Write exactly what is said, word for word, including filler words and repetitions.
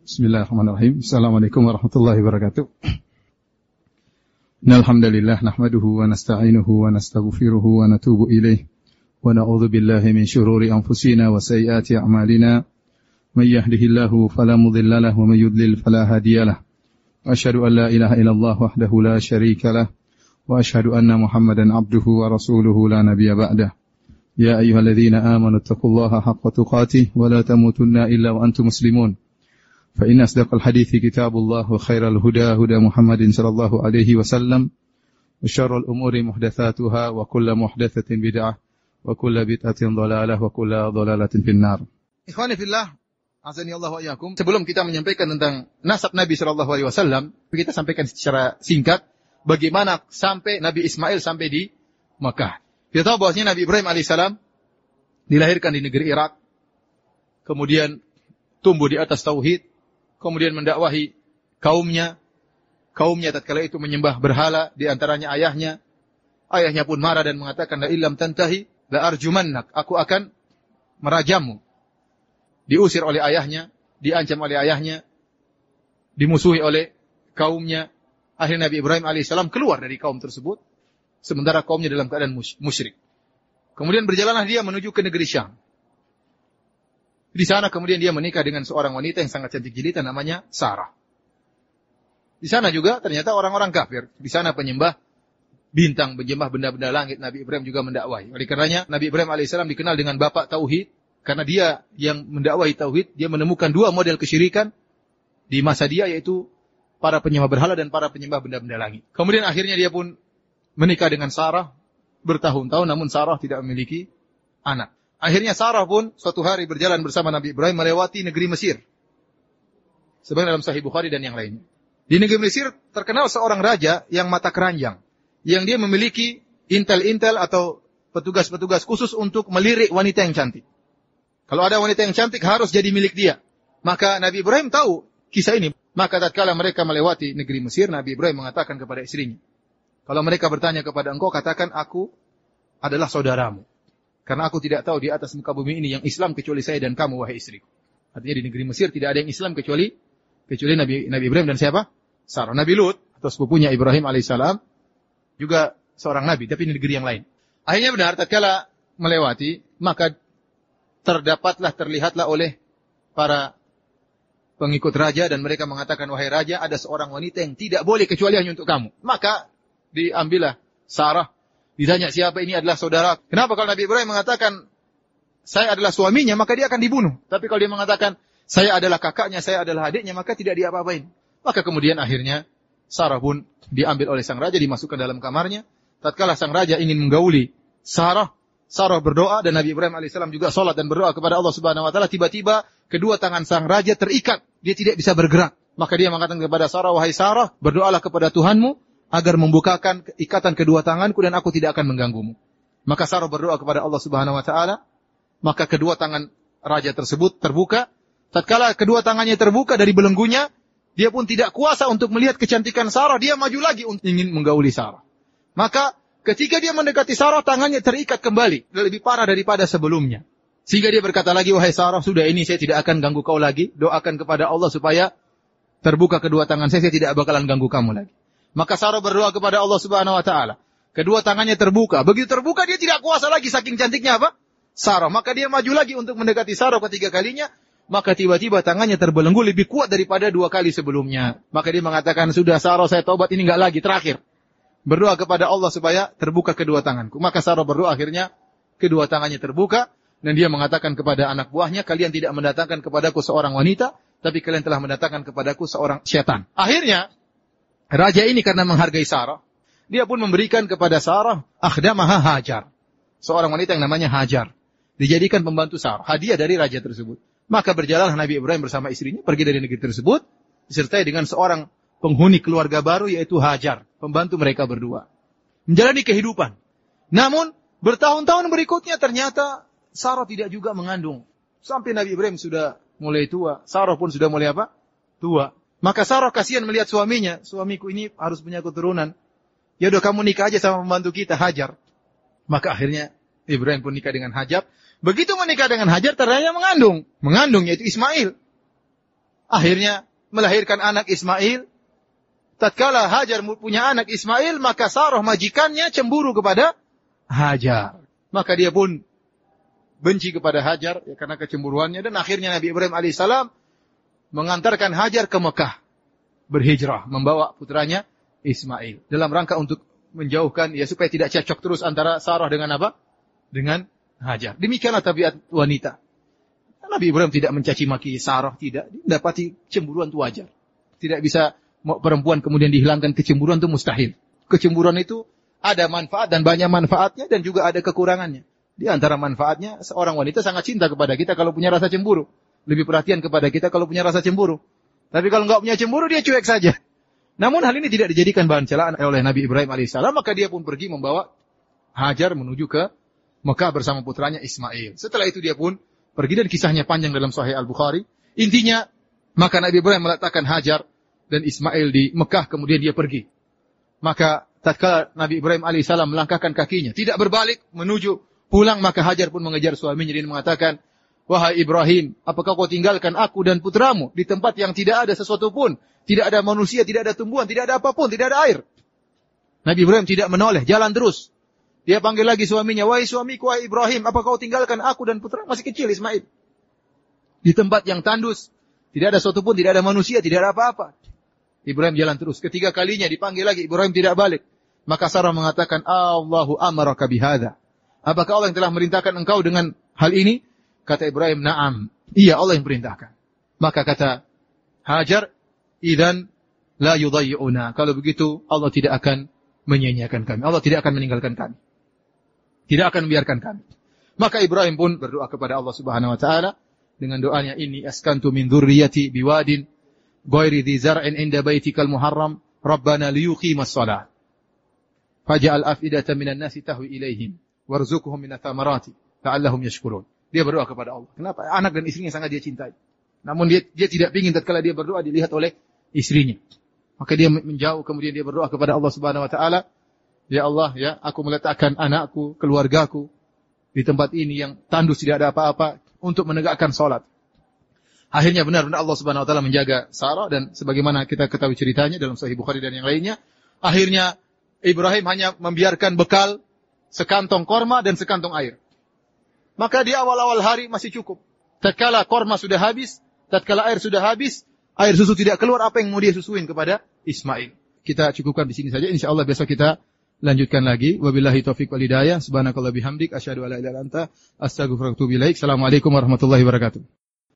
Bismillahirrahmanirrahim. Assalamualaikum warahmatullahi wabarakatuh. Alhamdulillah nahmaduhu wa nasta'inuhu wa nastaghfiruhu wa natubu ilaih wa na'udzu billahi min shururi anfusina wa sayyiati a'malina. May yahdihillahu fala mudilla lahu wa may yudlil fala hadiyalah. Wa asyhadu an la ilaha illallah wahdahu la syarika lah wa asyhadu anna Muhammadan abduhu wa rasuluhu la nabiyya ba'dah. Ya ayyuhalladzina amanu taqullaha haqqa tuqatih wa la tamutunna illa wa antum muslimun. فإن أصدق الحديث كتاب الله وخير الهدى هدى محمد صلى الله عليه وسلم وشر الأمور محدثاتها وكل محدثة بدعة وكل بدعة ضلالة وكل ضلالة في النار. Ikhwani fillah, azani Allah wa iyyakum. Sebelum kita menyampaikan tentang nasab Nabi sallallahu alaihi wasallam, kita sampaikan secara singkat bagaimana sampai Nabi Ismail sampai di Makkah. Kita tahu bahwasanya Nabi Ibrahim alaihissalam dilahirkan di negeri Irak, kemudian tumbuh di atas tauhid, kemudian mendakwahi kaumnya. Kaumnya tatkala itu menyembah berhala, di antaranya ayahnya. Ayahnya pun marah dan mengatakan, la illam tantahi la arjumannak, aku akan merajammu. Diusir oleh ayahnya, diancam oleh ayahnya, dimusuhi oleh kaumnya. Akhirnya Nabi Ibrahim alaihissalam keluar dari kaum tersebut, sementara kaumnya dalam keadaan musyrik. Kemudian berjalanlah dia menuju ke negeri Syam. Di sana kemudian dia menikah dengan seorang wanita yang sangat cantik jelita namanya Sarah. Di sana juga ternyata orang-orang kafir. Di sana penyembah bintang, penyembah benda-benda langit. Nabi Ibrahim juga mendakwahi. Oleh karenanya Nabi Ibrahim alaihissalam dikenal dengan bapak tauhid, karena dia yang mendakwahi tauhid. Dia menemukan dua model kesyirikan di masa dia, yaitu para penyembah berhala dan para penyembah benda-benda langit. Kemudian akhirnya dia pun menikah dengan Sarah bertahun-tahun, namun Sarah tidak memiliki anak. Akhirnya Sarah pun suatu hari berjalan bersama Nabi Ibrahim melewati negeri Mesir. Sebagaimana dalam Sahih Bukhari dan yang lainnya. Di negeri Mesir terkenal seorang raja yang mata keranjang. Yang dia memiliki intel-intel atau petugas-petugas khusus untuk melirik wanita yang cantik. Kalau ada wanita yang cantik harus jadi milik dia. Maka Nabi Ibrahim tahu kisah ini. Maka tatkala mereka melewati negeri Mesir, Nabi Ibrahim mengatakan kepada istrinya, kalau mereka bertanya kepada engkau, katakan aku adalah saudaramu. Karena aku tidak tahu di atas muka bumi ini yang Islam kecuali saya dan kamu, wahai istriku. Artinya di negeri Mesir tidak ada yang Islam kecuali kecuali Nabi Nabi Ibrahim dan siapa? Sarah. Nabi Lut atau sepupunya Ibrahim alaihissalam juga seorang nabi, tapi di negeri yang lain. Akhirnya benar tatkala melewati, maka terdapatlah terlihatlah oleh para pengikut raja dan mereka mengatakan, wahai raja, ada seorang wanita yang tidak boleh kecuali hanya untuk kamu. Maka diambillah Sarah. Ditanya siapa ini, adalah saudara. Kenapa kalau Nabi Ibrahim mengatakan saya adalah suaminya, maka dia akan dibunuh. Tapi kalau dia mengatakan saya adalah kakaknya, saya adalah adiknya, maka tidak diapa-apain. Maka kemudian akhirnya Sarah pun diambil oleh sang raja, dimasukkan dalam kamarnya. Tatkala sang raja ingin menggauli Sarah, Sarah berdoa dan Nabi Ibrahim alaihissalam juga salat dan berdoa kepada Allah Subhanahu wa taala. Tiba-tiba kedua tangan sang raja terikat, dia tidak bisa bergerak. Maka dia mengatakan kepada Sarah, wahai Sarah, berdoalah kepada Tuhanmu agar membukakan ikatan kedua tanganku dan aku tidak akan mengganggumu. Maka Sarah berdoa kepada Allah Subhanahu wa taala, maka kedua tangan raja tersebut terbuka. Tatkala kedua tangannya terbuka dari belenggunya, dia pun tidak kuasa untuk melihat kecantikan Sarah, dia maju lagi untuk ingin menggauli Sarah. Maka ketika dia mendekati Sarah, tangannya terikat kembali, lebih parah daripada sebelumnya. Sehingga dia berkata lagi, wahai Sarah, sudah ini saya tidak akan ganggu kau lagi, doakan kepada Allah supaya terbuka kedua tangan saya, saya tidak bakalan ganggu kamu lagi. Maka Sarah berdoa kepada Allah Subhanahu wa taala. Kedua tangannya terbuka. Begitu terbuka dia tidak kuasa lagi saking cantiknya apa? Sarah. Maka dia maju lagi untuk mendekati Sarah ketiga kalinya. Maka tiba-tiba tangannya terbelenggu lebih kuat daripada dua kali sebelumnya. Maka dia mengatakan, sudah Sarah, saya taubat, ini enggak lagi, terakhir. Berdoa kepada Allah supaya terbuka kedua tanganku. Maka Sarah berdoa, akhirnya kedua tangannya terbuka. Dan dia mengatakan kepada anak buahnya, kalian tidak mendatangkan kepadaku seorang wanita, tapi kalian telah mendatangkan kepadaku seorang syaitan. Akhirnya raja ini karena menghargai Sarah, dia pun memberikan kepada Sarah akhdamaha Hajar. Seorang wanita yang namanya Hajar. Dijadikan pembantu Sarah. Hadiah dari raja tersebut. Maka berjalanlah Nabi Ibrahim bersama istrinya pergi dari negeri tersebut, disertai dengan seorang penghuni keluarga baru yaitu Hajar. Pembantu mereka berdua. Menjalani kehidupan. Namun bertahun-tahun berikutnya ternyata Sarah tidak juga mengandung. Sampai Nabi Ibrahim sudah mulai tua. Sarah pun sudah mulai apa? Tua. Maka Sarah kasihan melihat suaminya. Suamiku ini harus punya keturunan. Ya udah kamu nikah aja sama pembantu kita, Hajar. Maka akhirnya Ibrahim pun nikah dengan Hajar. Begitu menikah dengan Hajar, ternyata mengandung. Mengandung yaitu Ismail. akhirnya melahirkan anak Ismail. Tatkala Hajar punya anak Ismail, maka Sarah majikannya cemburu kepada Hajar. Maka dia pun benci kepada Hajar ya, karena kecemburuannya, dan akhirnya Nabi Ibrahim alaihissalam mengantarkan Hajar ke Mekah, berhijrah, membawa putranya Ismail dalam rangka untuk menjauhkan ya supaya tidak cekcok terus antara Sarah dengan apa? Dengan Hajar. Demikianlah tabiat wanita. Nabi Ibrahim tidak mencaci maki Sarah, tidak. Dia dapati cemburuan itu wajar. Tidak bisa perempuan kemudian dihilangkan kecemburuan, itu mustahil. Kecemburuan itu ada manfaat dan banyak manfaatnya, dan juga ada kekurangannya. Di antara manfaatnya, seorang wanita sangat cinta kepada kita kalau punya rasa cemburu. Lebih perhatian kepada kita kalau punya rasa cemburu. Tapi kalau enggak punya cemburu, dia cuek saja. Namun hal ini tidak dijadikan bahan celaan oleh Nabi Ibrahim alaihissalam, maka dia pun pergi membawa Hajar menuju ke Mekah bersama putranya Ismail. Setelah itu dia pun pergi, dan kisahnya panjang dalam Sahih Al-Bukhari. Intinya, maka Nabi Ibrahim meletakkan Hajar dan Ismail di Mekah, kemudian dia pergi. Maka tatkala Nabi Ibrahim alaihissalam melangkahkan kakinya, tidak berbalik menuju pulang, maka Hajar pun mengejar suaminya dan mengatakan, "Wahai Ibrahim, apakah kau tinggalkan aku dan putramu di tempat yang tidak ada sesuatu pun, tidak ada manusia, tidak ada tumbuhan, tidak ada apapun, tidak ada air?" Nabi Ibrahim tidak menoleh, jalan terus. Dia panggil lagi suaminya, "Wahai suamiku, wahai Ibrahim, apakah kau tinggalkan aku dan putra?" Masih kecil Ismail. Di tempat yang tandus, tidak ada sesuatu pun, tidak ada manusia, tidak ada apa-apa. Ibrahim jalan terus. Ketiga kalinya dipanggil lagi, Ibrahim tidak balik. Maka Sarah mengatakan, "Allahu amaraka bihadza." Apakah Allah yang telah merintahkan engkau dengan hal ini? Kata Ibrahim, "Na'am." Iya, Allah yang perintahkan. Maka kata Hajar, "Idzan la yudayyi'una." Kalau begitu, Allah tidak akan menyia-nyiakan kami. Allah tidak akan meninggalkan kami. Tidak akan membiarkan kami. Maka Ibrahim pun berdoa kepada Allah Subhanahu wa taala dengan doanya, "Inni askantu min dzurriyyati biwadin ghairi dzi zar'in 'inda baitikal muharram, rabbana liyuqimas shalah. Faj'al af'idatan minan nasi tahwi ilaihim warzuqhum minats thamarati la'allahum yashkurun." Dia berdoa kepada Allah. Kenapa? Anak dan istrinya sangat dia cintai. Namun dia dia tidak ingin tatkala dia berdoa dilihat oleh istrinya. Maka dia menjauh, kemudian dia berdoa kepada Allah Subhanahu wa taala, "Ya Allah, ya, aku meletakkan anakku, keluargaku di tempat ini yang tandus, tidak ada apa-apa, untuk menegakkan salat." Akhirnya benar-benar Allah Subhanahu wa taala menjaga Sarah, dan sebagaimana kita ketahui ceritanya dalam Sahih Bukhari dan yang lainnya, akhirnya Ibrahim hanya membiarkan bekal sekantong korma dan sekantong air. Maka di awal-awal hari masih cukup. Tatkala korma sudah habis, tatkala air sudah habis, air susu tidak keluar, apa yang mau dia susuin kepada Ismail? Kita cukupkan di sini saja. Insyaallah besok kita lanjutkan lagi. Wabillahi taufiq wal hidayah. Subhanakallah bihamdik asyhadu an la ilaha illa anta astaghfiruka wa atubu ilaik. Assalamualaikum warahmatullahi wabarakatuh.